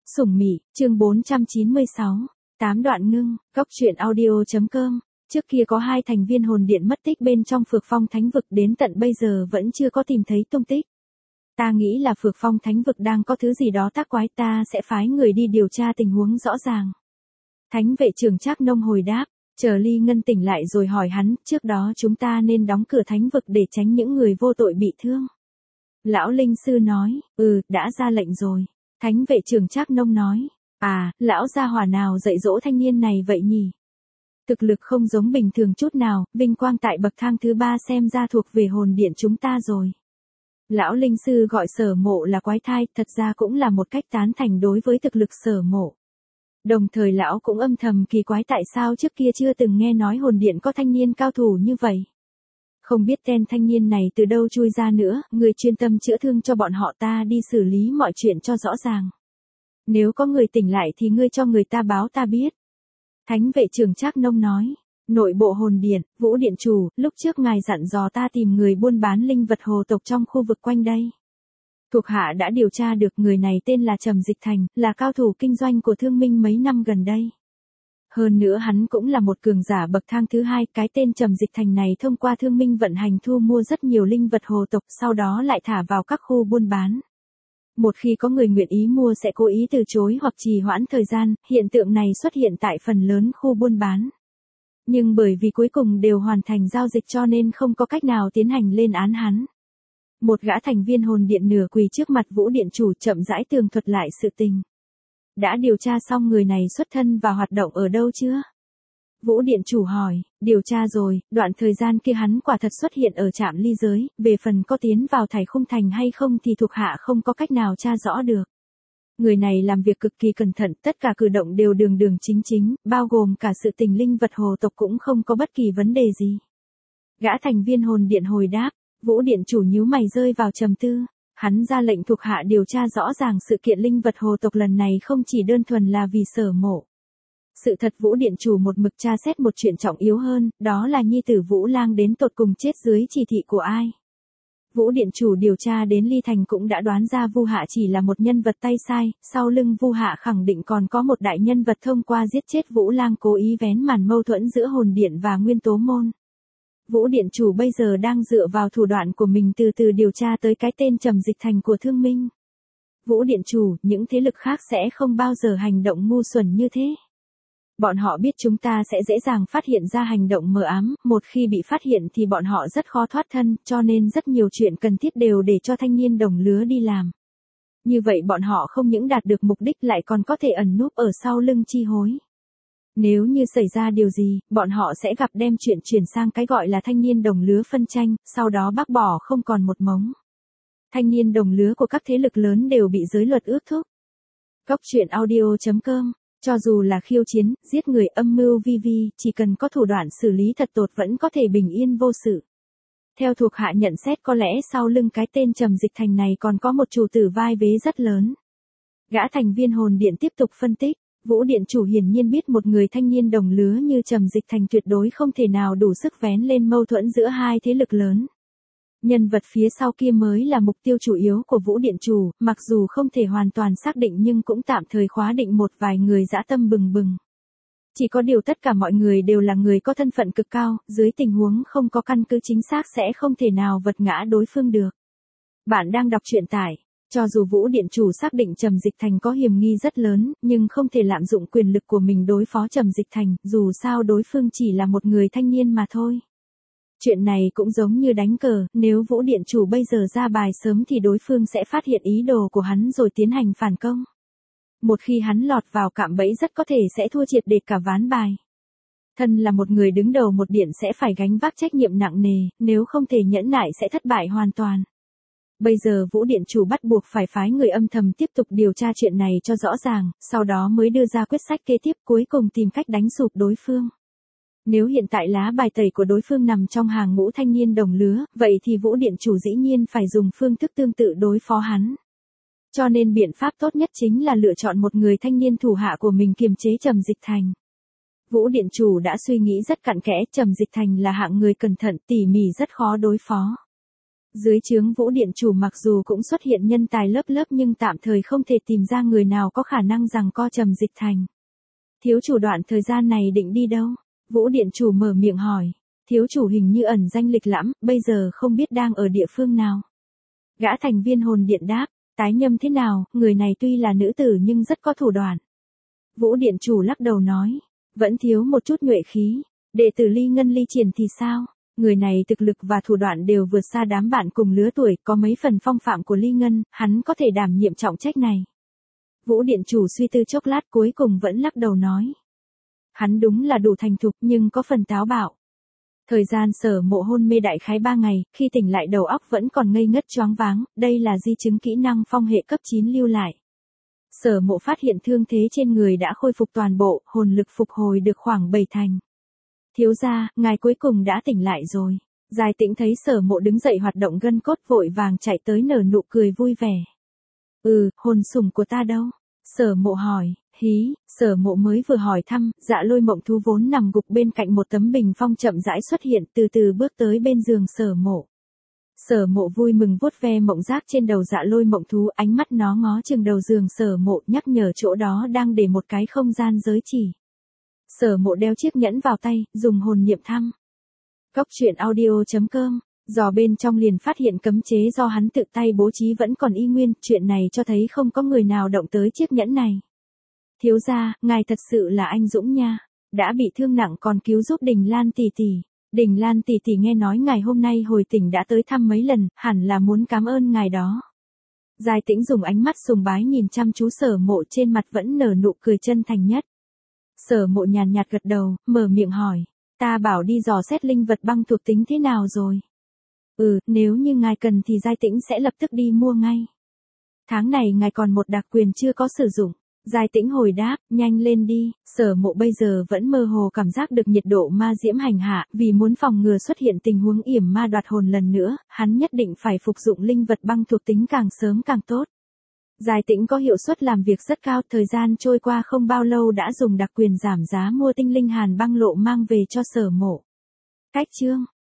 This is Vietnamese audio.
Sủng Mị, chương 496, 8 đoạn ngưng, góc truyện audio.com. Trước kia có 2 thành viên hồn điện mất tích bên trong Phược Phong Thánh Vực, đến tận bây giờ vẫn chưa có tìm thấy tung tích. Ta nghĩ là Phược Phong Thánh Vực đang có thứ gì đó tác quái, ta sẽ phái người đi điều tra tình huống rõ ràng. Thánh vệ trưởng Trác Nông hồi đáp, chờ Ly Ngân tỉnh lại rồi hỏi hắn, trước đó chúng ta nên đóng cửa thánh vực để tránh những người vô tội bị thương. Lão Linh Sư nói, đã ra lệnh rồi. Thánh vệ trưởng Trác Nông nói, lão gia hỏa nào dạy dỗ thanh niên này vậy nhỉ? Thực lực không giống bình thường chút nào, vinh quang tại bậc thang thứ 3 xem ra thuộc về hồn điện chúng ta rồi. Lão Linh Sư gọi Sở Mộ là quái thai, thật ra cũng là một cách tán thành đối với thực lực Sở Mộ. Đồng thời lão cũng âm thầm kỳ quái tại sao trước kia chưa từng nghe nói hồn điện có thanh niên cao thủ như vậy. Không biết tên thanh niên này từ đâu chui ra nữa, người chuyên tâm chữa thương cho bọn họ, ta đi xử lý mọi chuyện cho rõ ràng. Nếu có người tỉnh lại thì ngươi cho người ta báo ta biết. Thánh vệ trưởng Trác Nông nói, nội bộ hồn điện, Vũ điện chủ, lúc trước ngài dặn dò ta tìm người buôn bán linh vật hồ tộc trong khu vực quanh đây. Thuộc hạ đã điều tra được, người này tên là Trầm Dịch Thành, là cao thủ kinh doanh của Thương Minh mấy năm gần đây. Hơn nữa hắn cũng là một cường giả bậc thang thứ 2, cái tên Trầm Dịch Thành này thông qua Thương Minh vận hành thu mua rất nhiều linh vật hồ tộc, sau đó lại thả vào các khu buôn bán. Một khi có người nguyện ý mua sẽ cố ý từ chối hoặc trì hoãn thời gian, hiện tượng này xuất hiện tại phần lớn khu buôn bán. Nhưng bởi vì cuối cùng đều hoàn thành giao dịch cho nên không có cách nào tiến hành lên án hắn. Một gã thành viên hồn điện nửa quỳ trước mặt Vũ điện chủ chậm rãi tường thuật lại sự tình. Đã điều tra xong người này xuất thân và hoạt động ở đâu chưa? Vũ điện chủ hỏi, điều tra rồi, đoạn thời gian kia hắn quả thật xuất hiện ở trạm ly giới, về phần có tiến vào Thải Khung Thành hay không thì thuộc hạ không có cách nào tra rõ được. Người này làm việc cực kỳ cẩn thận, tất cả cử động đều đường đường chính chính, bao gồm cả sự tình linh vật hồ tộc cũng không có bất kỳ vấn đề gì. Gã thành viên hồn điện hồi đáp, Vũ điện chủ nhíu mày rơi vào trầm tư. Hắn ra lệnh thuộc hạ điều tra rõ ràng sự kiện linh vật hồ tộc lần này không chỉ đơn thuần là vì Sở Mộ. Sự thật Vũ điện chủ một mực tra xét một chuyện trọng yếu hơn, đó là nhi tử Vũ Lang đến tột cùng chết dưới chỉ thị của ai. Vũ điện chủ điều tra đến Ly Thành cũng đã đoán ra Vu Hạ chỉ là một nhân vật tay sai, sau lưng Vu Hạ khẳng định còn có một đại nhân vật thông qua giết chết Vũ Lang cố ý vén màn mâu thuẫn giữa hồn điện và nguyên tố môn. Vũ điện chủ bây giờ đang dựa vào thủ đoạn của mình từ từ điều tra tới cái tên Trầm Dịch Thành của Thương Minh. Vũ điện chủ, những thế lực khác sẽ không bao giờ hành động ngu xuẩn như thế. Bọn họ biết chúng ta sẽ dễ dàng phát hiện ra hành động mờ ám, một khi bị phát hiện thì bọn họ rất khó thoát thân, cho nên rất nhiều chuyện cần thiết đều để cho thanh niên đồng lứa đi làm. Như vậy bọn họ không những đạt được mục đích lại còn có thể ẩn núp ở sau lưng chi hối. Nếu như xảy ra điều gì, bọn họ sẽ gặp đem chuyện chuyển sang cái gọi là thanh niên đồng lứa phân tranh, sau đó bác bỏ không còn một mống. Thanh niên đồng lứa của các thế lực lớn đều bị giới luật ước thúc. Góc truyện audio.com, cho dù là khiêu chiến, giết người, âm mưu vi, chỉ cần có thủ đoạn xử lý thật tốt vẫn có thể bình yên vô sự. Theo thuộc hạ nhận xét có lẽ sau lưng cái tên Trầm Dịch Thành này còn có một chủ tử vai vế rất lớn. Gã thành viên hồn điện tiếp tục phân tích. Vũ điện chủ hiển nhiên biết một người thanh niên đồng lứa như Trầm Dịch Thành tuyệt đối không thể nào đủ sức vén lên mâu thuẫn giữa hai thế lực lớn. Nhân vật phía sau kia mới là mục tiêu chủ yếu của Vũ điện chủ, mặc dù không thể hoàn toàn xác định nhưng cũng tạm thời khóa định một vài người dã tâm bừng bừng. Chỉ có điều tất cả mọi người đều là người có thân phận cực cao, dưới tình huống không có căn cứ chính xác sẽ không thể nào vật ngã đối phương được. Bạn đang đọc truyện tại. Cho dù Vũ điện chủ xác định Trầm Dịch Thành có hiểm nghi rất lớn, nhưng không thể lạm dụng quyền lực của mình đối phó Trầm Dịch Thành, dù sao đối phương chỉ là một người thanh niên mà thôi. Chuyện này cũng giống như đánh cờ, nếu Vũ điện chủ bây giờ ra bài sớm thì đối phương sẽ phát hiện ý đồ của hắn rồi tiến hành phản công. Một khi hắn lọt vào cạm bẫy rất có thể sẽ thua triệt để cả ván bài. Thân là một người đứng đầu một điện sẽ phải gánh vác trách nhiệm nặng nề, nếu không thể nhẫn nại sẽ thất bại hoàn toàn. Bây giờ Vũ điện chủ bắt buộc phải phái người âm thầm tiếp tục điều tra chuyện này cho rõ ràng, sau đó mới đưa ra quyết sách kế tiếp, cuối cùng tìm cách đánh sụp đối phương. Nếu hiện tại lá bài tẩy của đối phương nằm trong hàng ngũ thanh niên đồng lứa, vậy thì Vũ điện chủ dĩ nhiên phải dùng phương thức tương tự đối phó hắn. Cho nên biện pháp tốt nhất chính là lựa chọn một người thanh niên thủ hạ của mình kiềm chế Trầm Dịch Thành. Vũ điện chủ đã suy nghĩ rất cặn kẽ, Trầm Dịch Thành là hạng người cẩn thận, tỉ mỉ rất khó đối phó. Dưới trướng Vũ Điện Chủ mặc dù cũng xuất hiện nhân tài lớp lớp nhưng tạm thời không thể tìm ra người nào có khả năng giằng co Trầm Dịch Thành. Thiếu chủ đoạn thời gian này định đi đâu? Vũ Điện Chủ mở miệng hỏi. Thiếu chủ hình như ẩn danh lịch lãm, bây giờ không biết đang ở địa phương nào. Gã thành viên hồn điện đáp, tái nhâm thế nào, người này tuy là nữ tử nhưng rất có thủ đoạn. Vũ Điện Chủ lắc đầu nói, vẫn thiếu một chút nhuệ khí. Đệ tử Ly Ngân Ly Triển thì sao? Người này thực lực và thủ đoạn đều vượt xa đám bạn cùng lứa tuổi, có mấy phần phong phạm của Ly Ngân, hắn có thể đảm nhiệm trọng trách này. Vũ Điện Chủ suy tư chốc lát cuối cùng vẫn lắc đầu nói. Hắn đúng là đủ thành thục nhưng có phần táo bạo. Thời gian Sở Mộ hôn mê đại khái 3 ngày, khi tỉnh lại đầu óc vẫn còn ngây ngất choáng váng, đây là di chứng kỹ năng phong hệ cấp 9 lưu lại. Sở Mộ phát hiện thương thế trên người đã khôi phục toàn bộ, hồn lực phục hồi được khoảng 7 thành. Thiếu gia, ngài cuối cùng đã tỉnh lại rồi. Giai Tĩnh thấy Sở Mộ đứng dậy hoạt động gân cốt vội vàng chạy tới nở nụ cười vui vẻ. Hồn sủng của ta đâu? Sở Mộ hỏi. Hí, Sở Mộ mới vừa hỏi thăm, Dạ Lôi Mộng Thú vốn nằm gục bên cạnh một tấm bình phong chậm rãi xuất hiện, từ từ bước tới bên giường Sở Mộ. Sở Mộ vui mừng vuốt ve mộng giác trên đầu Dạ Lôi Mộng Thú, ánh mắt nó ngó chừng đầu giường Sở Mộ, nhắc nhở chỗ đó đang để một cái không gian giới chỉ. Sở Mộ đeo chiếc nhẫn vào tay, dùng hồn niệm thăm. Cốc truyện audio.com. Dò bên trong liền phát hiện cấm chế do hắn tự tay bố trí vẫn còn y nguyên, chuyện này cho thấy không có người nào động tới chiếc nhẫn này. Thiếu gia, ngài thật sự là anh dũng nha, đã bị thương nặng còn cứu giúp Đình Lan tỷ tỷ. Đình Lan tỷ tỷ nghe nói ngài hôm nay hồi tỉnh đã tới thăm mấy lần, hẳn là muốn cảm ơn ngài đó. Giai Tĩnh dùng ánh mắt sùng bái nhìn chăm chú Sở Mộ, trên mặt vẫn nở nụ cười chân thành nhất. Sở Mộ nhàn nhạt gật đầu, mở miệng hỏi, ta bảo đi dò xét linh vật băng thuộc tính thế nào rồi? Nếu như ngài cần thì Giai Tĩnh sẽ lập tức đi mua ngay. Tháng này ngài còn một đặc quyền chưa có sử dụng. Giai Tĩnh hồi đáp, nhanh lên đi. Sở Mộ bây giờ vẫn mơ hồ cảm giác được nhiệt độ ma diễm hành hạ, vì muốn phòng ngừa xuất hiện tình huống yểm ma đoạt hồn lần nữa, hắn nhất định phải phục dụng linh vật băng thuộc tính càng sớm càng tốt. Giai Tĩnh có hiệu suất làm việc rất cao, thời gian trôi qua không bao lâu đã dùng đặc quyền giảm giá mua tinh linh hàn băng lộ mang về cho Sở Mộ. Cách chương